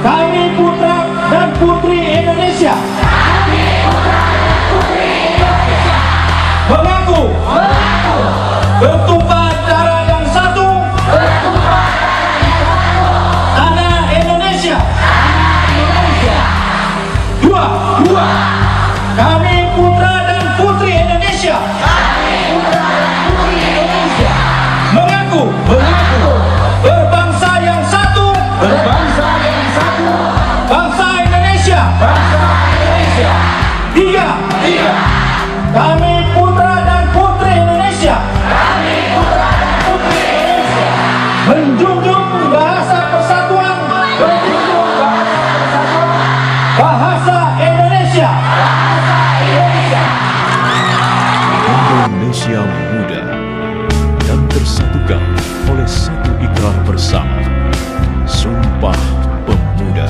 Kami putra dan putri Indonesia. Mengaku bertumpah darah yang satu, tanah Indonesia. Dua, kami putra dan putri Indonesia. Mengaku berbangsa yang satu, bangsa Indonesia. Tiga, kami putra dan putri Indonesia. Menjunjung bahasa persatuan, bahasa Indonesia. Indonesia muda dan tersatukan oleh satu ikrar bersama, Sumpah Pemuda.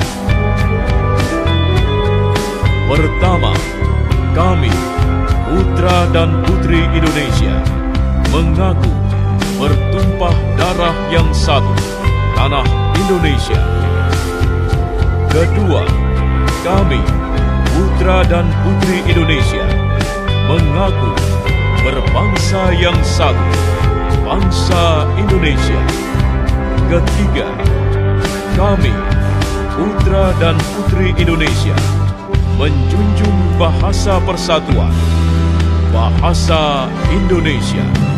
Pertama, kami, putra dan putri Indonesia, mengaku bertumpah darah yang satu, tanah Indonesia. Kedua, kami, putra dan putri Indonesia, mengaku berbangsa yang satu, bangsa Indonesia. Ketiga, kami, putra dan putri Indonesia, menjunjung bahasa persatuan, bahasa Indonesia.